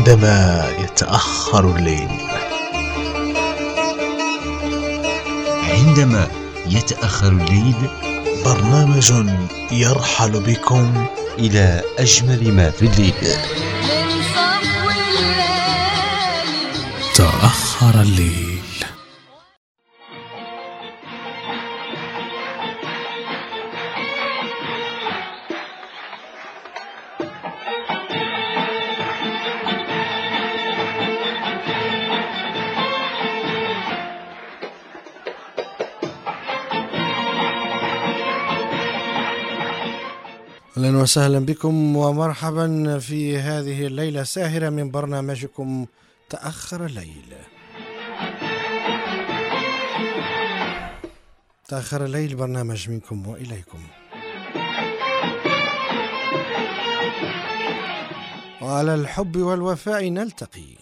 عندما يتأخر الليل. عندما يتأخر الليل، برنامج يرحل بكم إلى أجمل ما في الليل. تأخر الليل. أهلا وسهلا بكم ومرحبا في هذه الليلة الساهرة من برنامجكم تأخر الليل. تأخر الليل برنامج منكم وإليكم، وعلى الحب والوفاء نلتقي،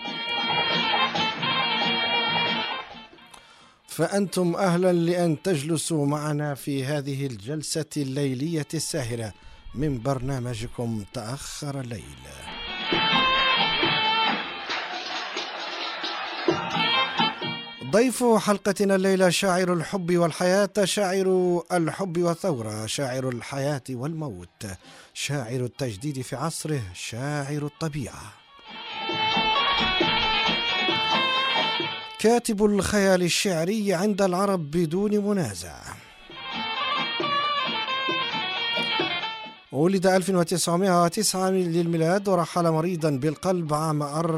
فأنتم أهلا لأن تجلسوا معنا في هذه الجلسة الليلية الساهرة من برنامجكم تأخر الليل. ضيف حلقتنا الليلة شاعر الحب والحياة، شاعر الحب والثورة، شاعر الحياة والموت، شاعر التجديد في عصره، شاعر الطبيعة، كاتب الخيال الشعري عند العرب بدون منازع. ولد 1909 للميلاد، ورحل مريضا بالقلب عام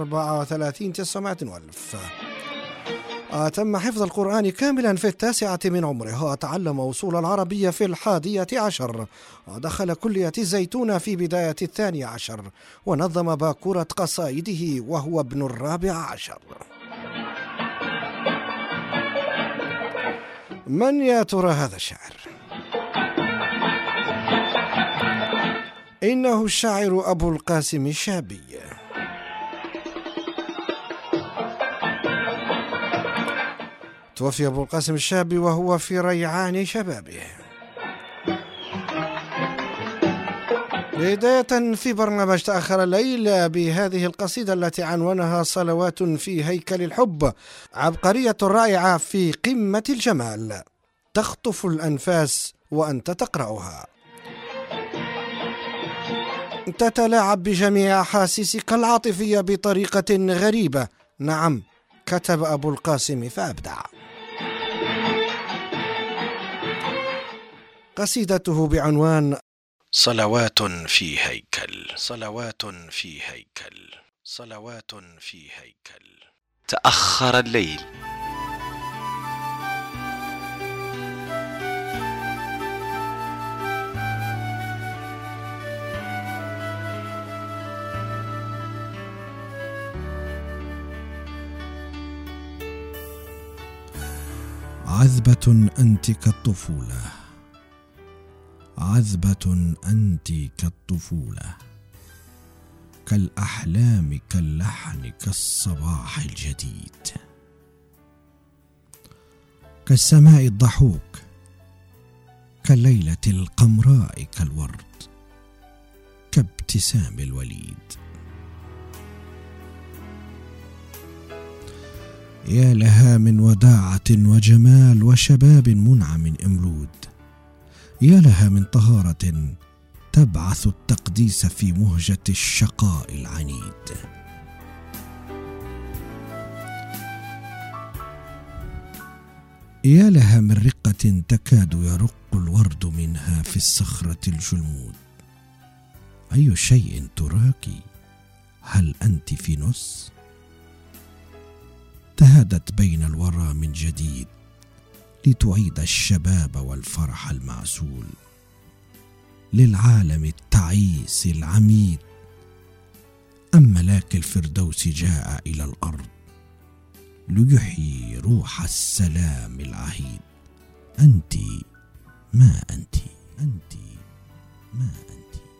34,900 تم حفظ القرآن كاملا في 9 من عمره، وتعلم وصول العربية في 11، ودخل كلية الزيتون في بداية 12، ونظم باكورة قصائده وهو ابن 14. من يا ترى هذا الشاعر؟ إنه الشاعر أبو القاسم الشابي. توفي أبو القاسم الشابي وهو في ريعان شبابه. بداية في برنامج تأخر الليل بهذه القصيدة التي عنوانها صلوات في هيكل الحب، عبقرية رائعة في قمة الجمال، تخطف الأنفاس وأنت تقرأها، تتلاعب بجميع أحاسيسك العاطفية بطريقة غريبة. نعم، كتب أبو القاسم فأبدع. قصيدته بعنوان صلوات في هيكل. صلوات في هيكل. صلوات في هيكل. تأخر الليل. عذبة أنت كالطفولة، عذبة أنت كالطفولة، كالأحلام كاللحن كالصباح الجديد، كالسماء الضحوك، كالليلة القمراء، كالورد، كابتسام الوليد. يا لها من وداعة وجمال وشباب منعم إملود، يا لها من طهارة تبعث التقديس في مهجة الشقاء العنيد. يا لها من رقة تكاد يرق الورد منها في الصخرة الجلمود. أي شيء تراك؟ هل أنت في نص؟ تهادت بين الورى من جديد لتعيد الشباب والفرح المعسول للعالم التعيس العميد. أم ملاك الفردوس جاء إلى الأرض ليحيي روح السلام العهيد. أنت ما أنت، أنت ما أنت.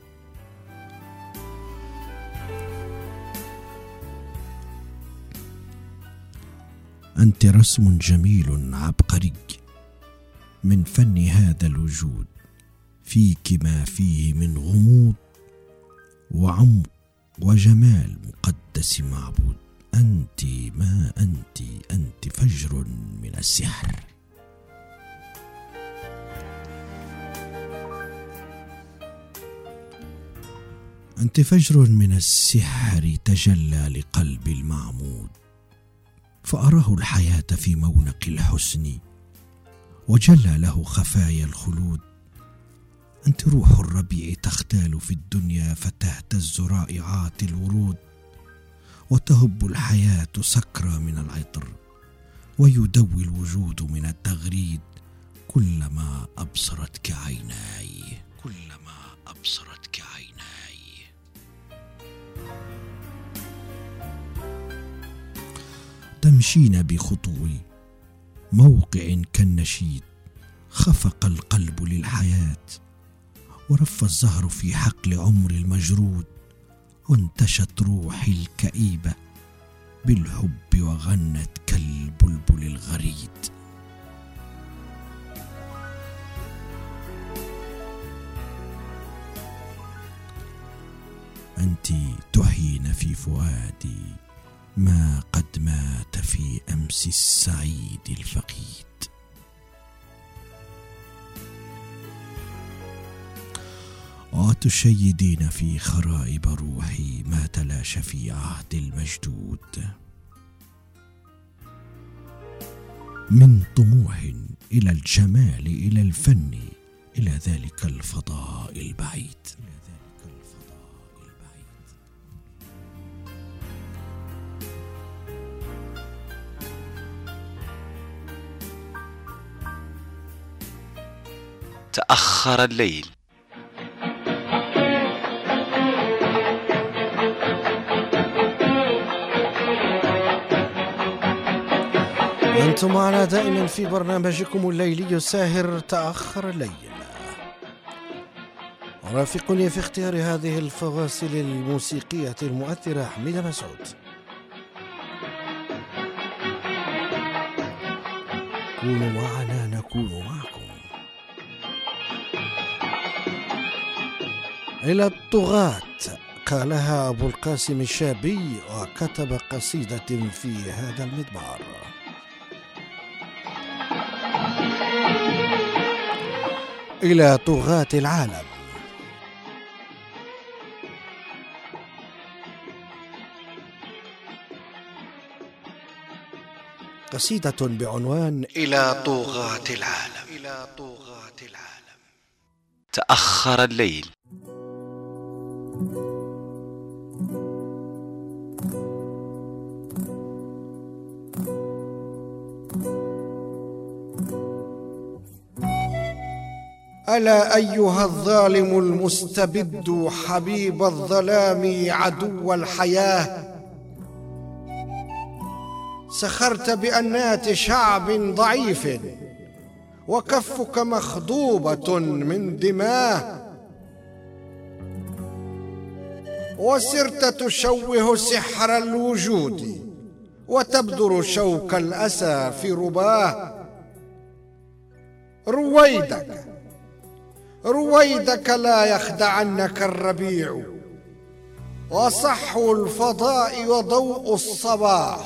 أنت رسم جميل عبقري من فن هذا الوجود، فيك ما فيه من غموض وعمق وجمال مقدس. مقدس معبود، أنت ما أنت فجر من السحر. أنت فجر من السحر تجلى لقلب المعمود، فأراه الحياة في مونق الحسن، وجلى له خفايا الخلود. أنت روح الربيع تختال في الدنيا، فتهتز رائعات الورود، وتهب الحياة سكرى من العطر، ويدوي الوجود من التغريد، كلما أبصرتك عيناي، كلما أبصرتك عيناي. تمشين بخطوي موقع كالنشيد، خفق القلب للحياة، ورف الزهر في حقل عمر المجرود، وانتشت روحي الكئيبة بالحب وغنت كالبلبل الغريد. أنت تحيين في فؤادي ما قد مات في أمس السعيد الفقيد. وتشيدين في خرائب روحي ما تلاشى في عهد المجدود، من طموح إلى الجمال إلى الفن إلى ذلك الفضاء البعيد. تأخر الليل. أنتم معنا دائما في برنامجكم الليلي الساهر تأخر الليل. رافقني في اختيار هذه الفواصل الموسيقية المؤثرة حميد مسعود. كونوا معنا نكون معكم. إلى الطغاة قالها أبو القاسم الشابي، وكتب قصيدة في هذا المضمار. إلى طغاة العالم. قصيدة بعنوان إلى طغاة العالم. إلى طغاة العالم. تأخر الليل. ألا أيها الظالم المستبد حبيب الظلام عدو الحياة، سخرت بأنات شعب ضعيف وكفك مخضوبة من دماه، وسرت تشوه سحر الوجود وتبدر شوك الأسى في رباه. رويدك لا يخدعنك الربيع وصحو الفضاء وضوء الصباح،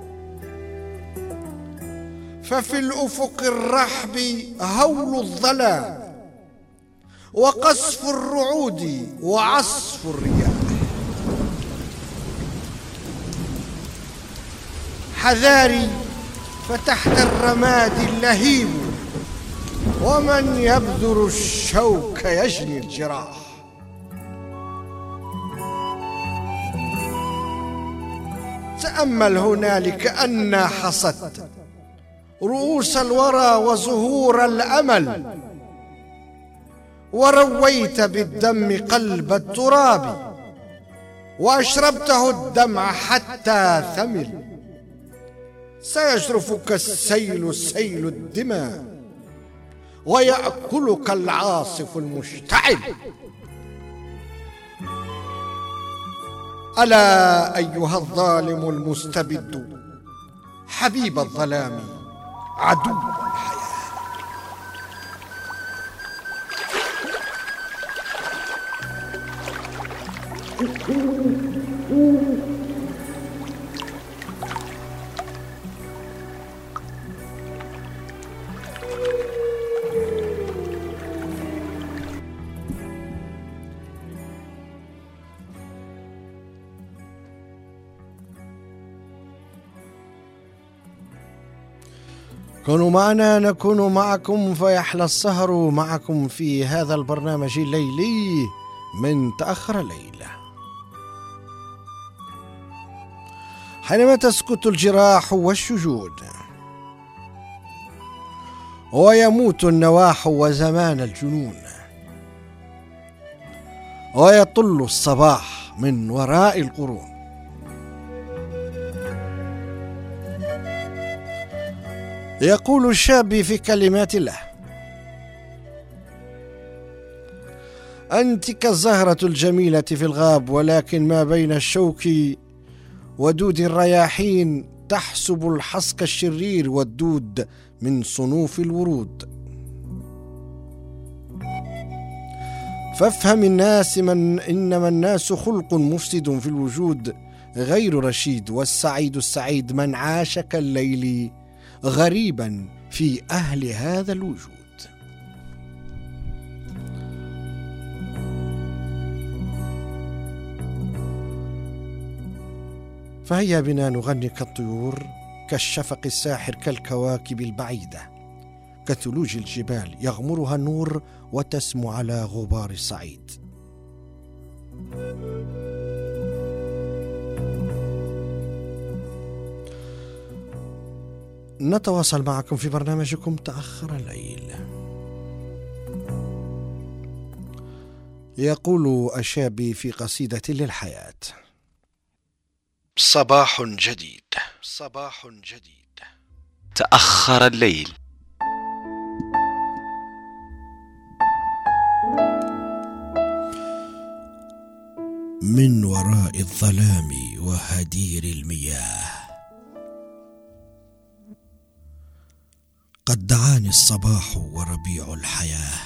ففي الأفق الرحب هول الظلام وقصف الرعود وعصف الرياح. حذاري فتحت الرماد اللهيب، ومن يبذر الشوك يجني الجراح. تأمل هنالك أنا حصدت رؤوس الورى وزهور الأمل، ورويت بالدم قلب التراب وأشربته الدمع حتى ثمل. سيجرفك السيل سيل الدماء ويأكلك العاصف المشتعل. ألا أيها الظالم المستبد حبيب الظلام عدو الحياة. كونوا معنا نكون معكم فيحلى السهر معكم في هذا البرنامج الليلي من تأخر الليل، حينما تسكت الجراح والشجون ويموت النواح وزمان الجنون، ويطل الصباح من وراء القرون. يقول الشاب في كلمات الله: أنت كالزهرة الجميلة في الغاب، ولكن ما بين الشوك ودود الرياحين تحسب الحسك الشرير والدود من صنوف الورود. فافهم الناس إنما الناس خلق مفسد في الوجود غير رشيد، والسعيد السعيد من عاش كالليل غريبا في أهل هذا الوجود. فهيا بنا نغني كالطيور، كالشفق الساحر، كالكواكب البعيدة، كثلوج الجبال يغمرها النور وتسمو على غبار الصعيد. نتواصل معكم في برنامجكم تأخر الليل. يقول الشاب في قصيدة للحياة: صباح جديد، صباح جديد، تأخر الليل. من وراء الظلام وهدير المياه قد دعاني الصباح وربيع الحياة.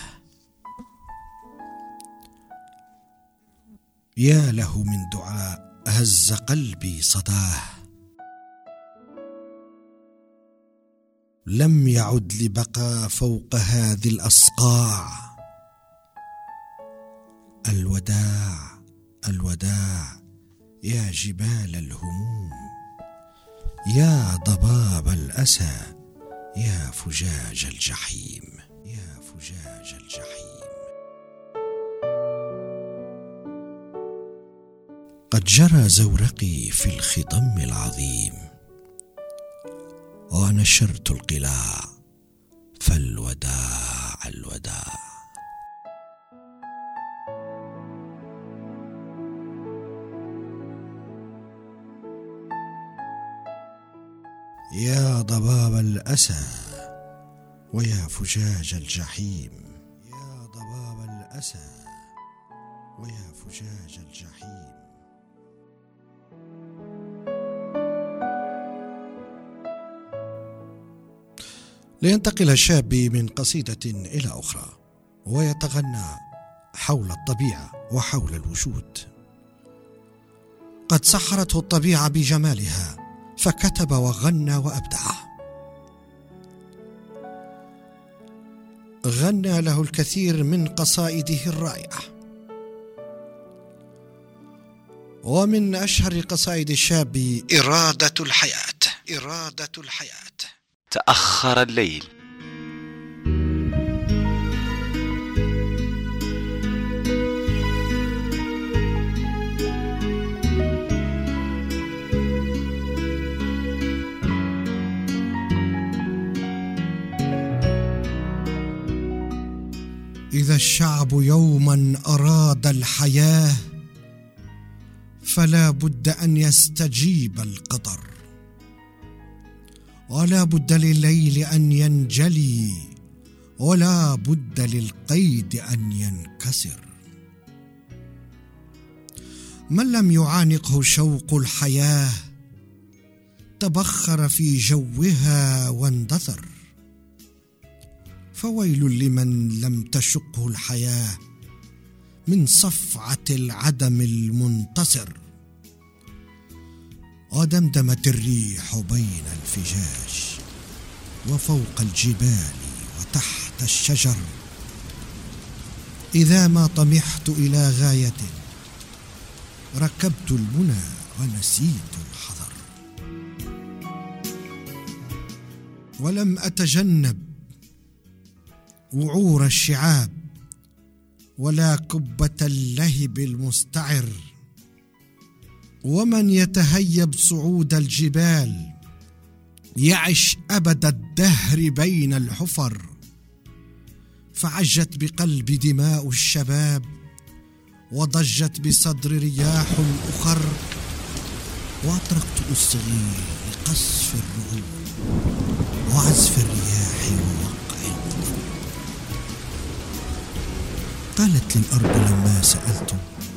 يا له من دعاء هز قلبي صداه، لم يعد لبقى فوق هذه الأصقاع. الوداع الوداع يا جبال الهموم، يا ضباب الأسى، يا فجاج الجحيم، يا فجاج الجحيم. قد جرى زورقي في الخضم العظيم، ونشرت القلاع، فالوداع الوداع. يا ضباب الأسى ويا فجاج الجحيم، يا ضباب الأسى ويا فجاج الجحيم. لينتقل الشاب من قصيدة إلى أخرى ويتغنى حول الطبيعة وحول الوجود. قد سحرته الطبيعة بجمالها، فكتب وغنى وأبدع. غنى له الكثير من قصائده الرائعة، ومن أشهر قصائد الشاب إرادة الحياة. إرادة الحياة. تأخر الليل. إذا الشعب يوما أراد الحياة، فلا بد أن يستجيب القدر، ولا بد لليل أن ينجلي، ولا بد للقيد أن ينكسر. من لم يعانقه شوق الحياة تبخر في جوها واندثر. فويل لمن لم تشقه الحياة من صفعة العدم المنتصر. ودمدمت الريح بين الفجاج وفوق الجبال وتحت الشجر. إذا ما طمحت إلى غاية ركبت المنى ونسيت الحذر. ولم أتجنب وعور الشعاب ولا كبة اللهب المستعر. ومن يتهيب صعود الجبال يعش أبد الدهر بين الحفر. فعجت بقلبي دماء الشباب وضجت بصدر رياح الأخر. وأطرقت أصغي لقصف الرعود وعزف الرياح ووقع المطر. قالت للأرض لما سألت: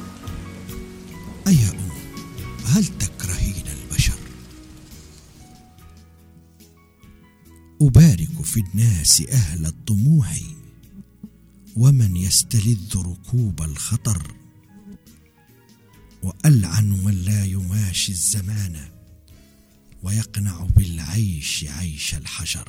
أيا أم، هل تكرهين البشر؟ أبارك في الناس أهل الطموح ومن يستلذ ركوب الخطر. وألعن من لا يماشي الزمان ويقنع بالعيش عيش الحجر.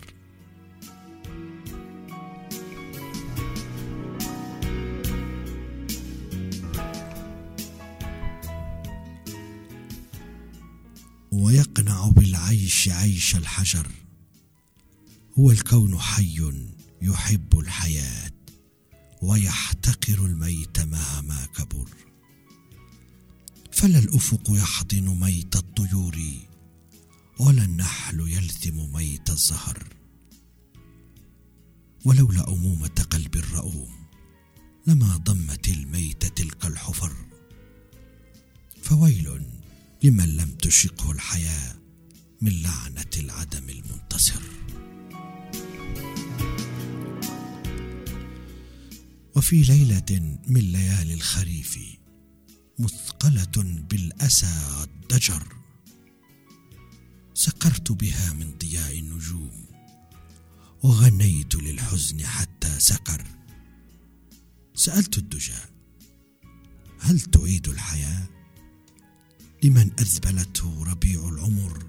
ويقنع بالعيش عيش الحجر. هو الكون حي يحب الحياة ويحتقر الميت مهما كبر. فلا الأفق يحضن ميت الطيور ولا النحل يلثم ميت الزهر. ولولا أمومة قلب الرؤوم لما ضمت الميت تلك الحفر. فويل لمن لم تشقه الحياة من لعنة العدم المنتصر. وفي ليلة من ليالي الخريف مثقلة بالأسى والضجر سكرت بها من ضياء النجوم وغنيت للحزن حتى سكر. سألت الدجى: هل تعيد الحياة لمن أذبلته ربيع العمر؟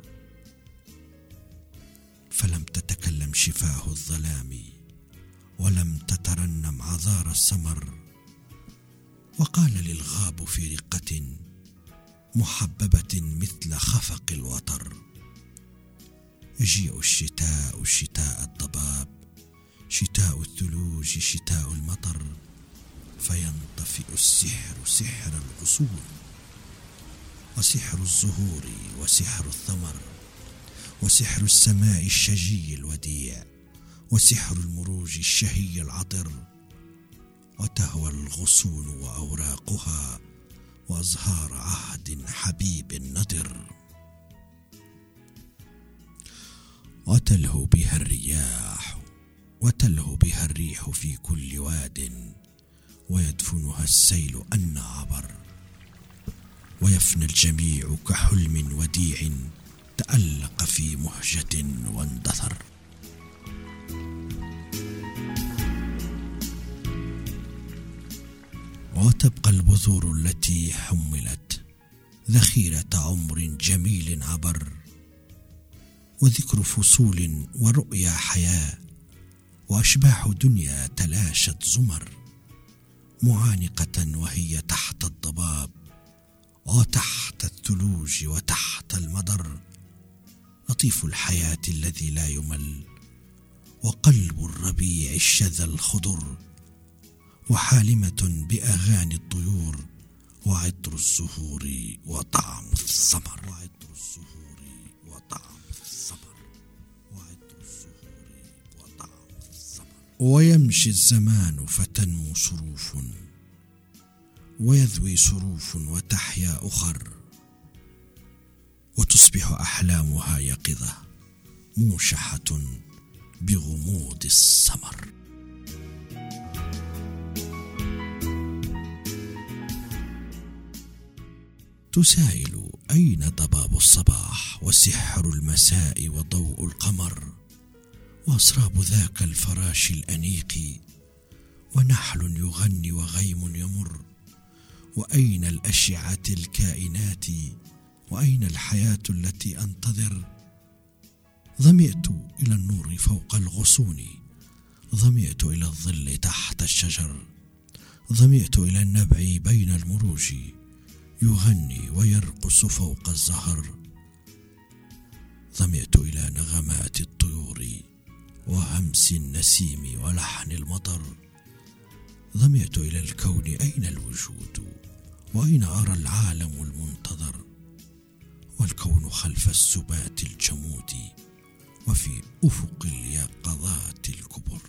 فلم تتكلم شفاه الظلام ولم تترنم عذار السمر. وقال للغاب في رقة محببة مثل خفق الوتر: يجيء الشتاء شتاء الضباب، شتاء الثلوج شتاء المطر، فينطفئ السحر سحر الغصون وسحر الزهور وسحر الثمر وسحر السماء الشجي الوديع وسحر المروج الشهي العطر. وتهوى الغصون وأوراقها وأزهار عهد حبيب نضر. وتلهو بها الرياح وتلهو بها الريح في كل واد ويدفنها السيل أن عبر. ويفنى الجميع كحلم وديع تألق في مهجة واندثر. وتبقى البذور التي حملت ذخيرة عمر جميل عبر، وذكر فصول ورؤيا حياة وأشباح دنيا تلاشت زمر، معانقة وهي تحت الضباب وتحت الثلوج وتحت المدر. لطيف الحياة الذي لا يمل وقلب الربيع الشذى الخضر، وحالمة بأغاني الطيور وعطر الزهور وطعم الثمر. وعطر الزهور وطعم الثمر. وعطر الزهور وطعم الثمر. ويمشي الزمان فتنمو صروف ويذوي صروف وتحيا أخر، وتصبح أحلامها يقظة موشحة بغموض السمر. تسائل: أين ضباب الصباح وسحر المساء وضوء القمر وأسراب ذاك الفراش الأنيق ونحل يغني وغيم يمر؟ وأين الأشعة الكائنات وأين الحياة التي أنتظر؟ ظمئت إلى النور فوق الغصون ظمئت إلى الظل تحت الشجر، ظمئت إلى النبع بين المروج يغني ويرقص فوق الزهر، ظمئت إلى نغمات الطيور وهمس النسيم ولحن المطر، ظمئت إلى الكون أين الوجود وأين أرى العالم المنتظر، والكون خلف السبات الجمود وفي أفق اليقظات الكبر.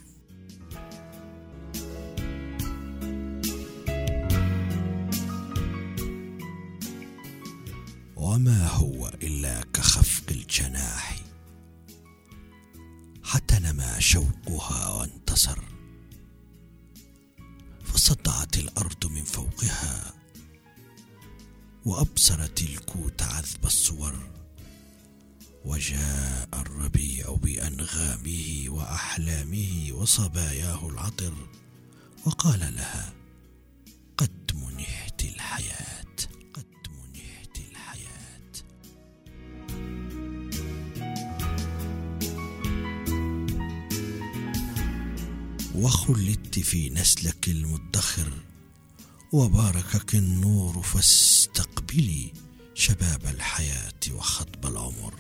وما هو إلا كخفق الجناح حتى نما شوقها وانتصر، فصدعت الأرض من فوقها وأبصرت الكوت عذب الصور، وجاء الربيع بأنغامه وأحلامه وصباياه العطر، وقال لها: قد منحت الحياة، قد منحت الحياة. وخلدت في نسلك المدخر، وباركك النور فاستقبلي شباب الحياة وخطب العمر.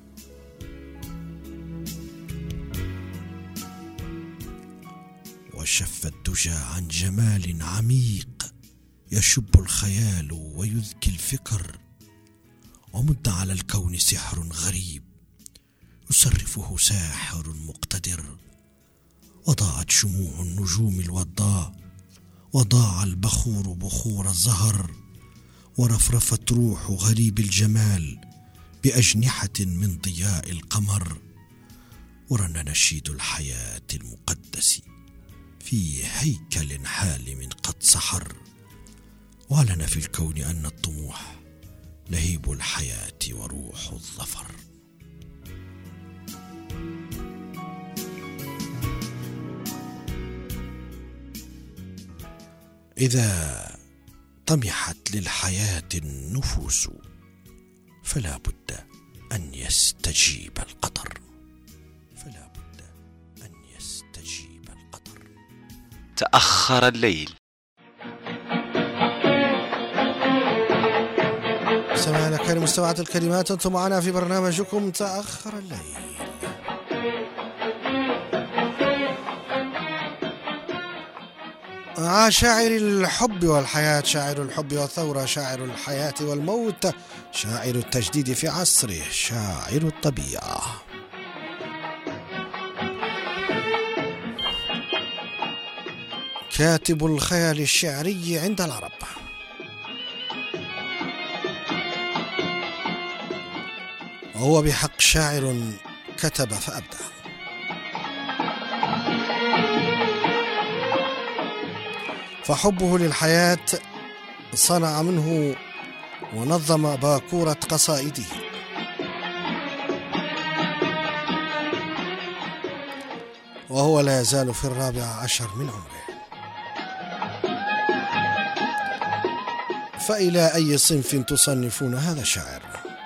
وشف الدجى عن جمال عميق يشب الخيال ويذكي الفكر، ومد على الكون سحر غريب يصرفه ساحر مقتدر، وضاعت شموع النجوم الوضاء، وضاع البخور بخور الزهر، ورفرفت روح غريب الجمال بأجنحة من ضياء القمر، ورن نشيد الحياة المقدس في هيكل حالم قد سحر، وأعلن في الكون أن الطموح لهيب الحياة وروح الظفر. إذا طمحت للحياة النفوس فلا بد أن يستجيب القدر، فلا بد أن يستجيب القدر. تأخر الليل. سمعنا كان مستمعات الكلمات، أنتم معنا في برنامجكم تأخر الليل. شاعر الحب والحياة، شاعر الحب والثورة، شاعر الحياة والموت، شاعر التجديد في عصره، شاعر الطبيعة. كاتب الخيال الشعري عند العرب. وهو بحق شاعر كتب فأبدع. فحبه للحياة صنع منه ونظم باكورة قصائده، وهو لا يزال في 14 من عمره. فإلى أي صنف تصنفون هذا الشاعر؟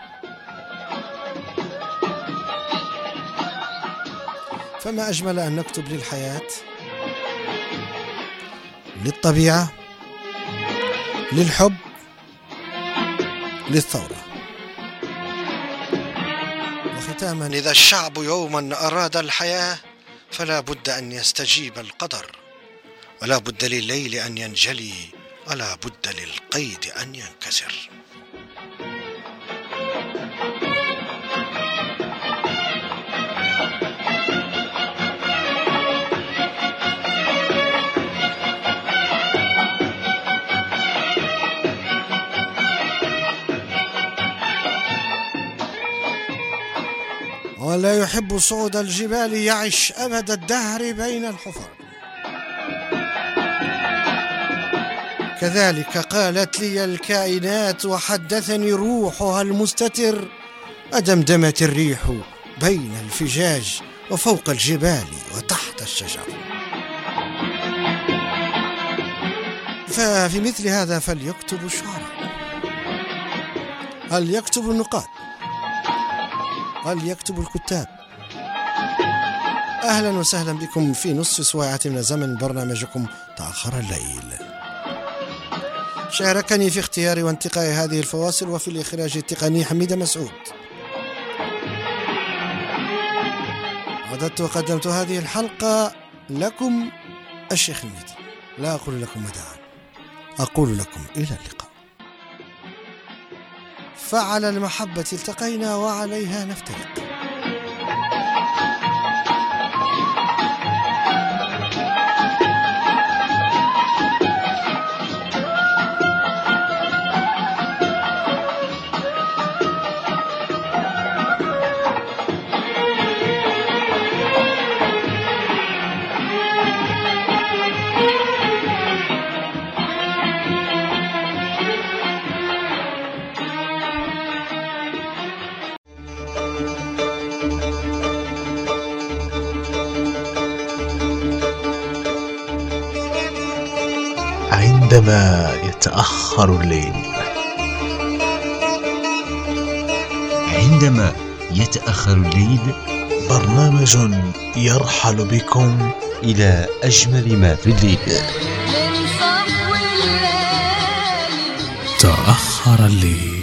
فما أجمل أن نكتب للحياة، للطبيعة، للحب، للثورة. وختاما، إذا الشعب يوما أراد الحياة فلا بد أن يستجيب القدر، ولا بد لليل أن ينجلي، ولا بد للقيد أن ينكسر. ولا يحب صعود الجبال يعش أبد الدهر بين الحفر. كذلك قالت لي الكائنات وحدثني روحها المستتر، أدمدمت الريح بين الفجاج وفوق الجبال وتحت الشجر. ففي مثل هذا فليكتب الشعراء، هل يكتب النقاد، هل يكتب الكتاب، أهلا وسهلا بكم في نصف ساعة من زمن برنامجكم تأخر الليل. شاركني في اختيار وانتقاء هذه الفواصل وفي الإخراج التقني حميدة مسعود. عددت وقدمت هذه الحلقة لكم الشيخ الميدي. لا أقول لكم وداعا، أقول لكم إلى اللقاء. فعلى المحبة التقينا وعليها نفترق. عندما يتأخر الليل. عندما يتأخر الليل، برنامج يرحل بكم إلى أجمل ما في الليل. تأخر الليل.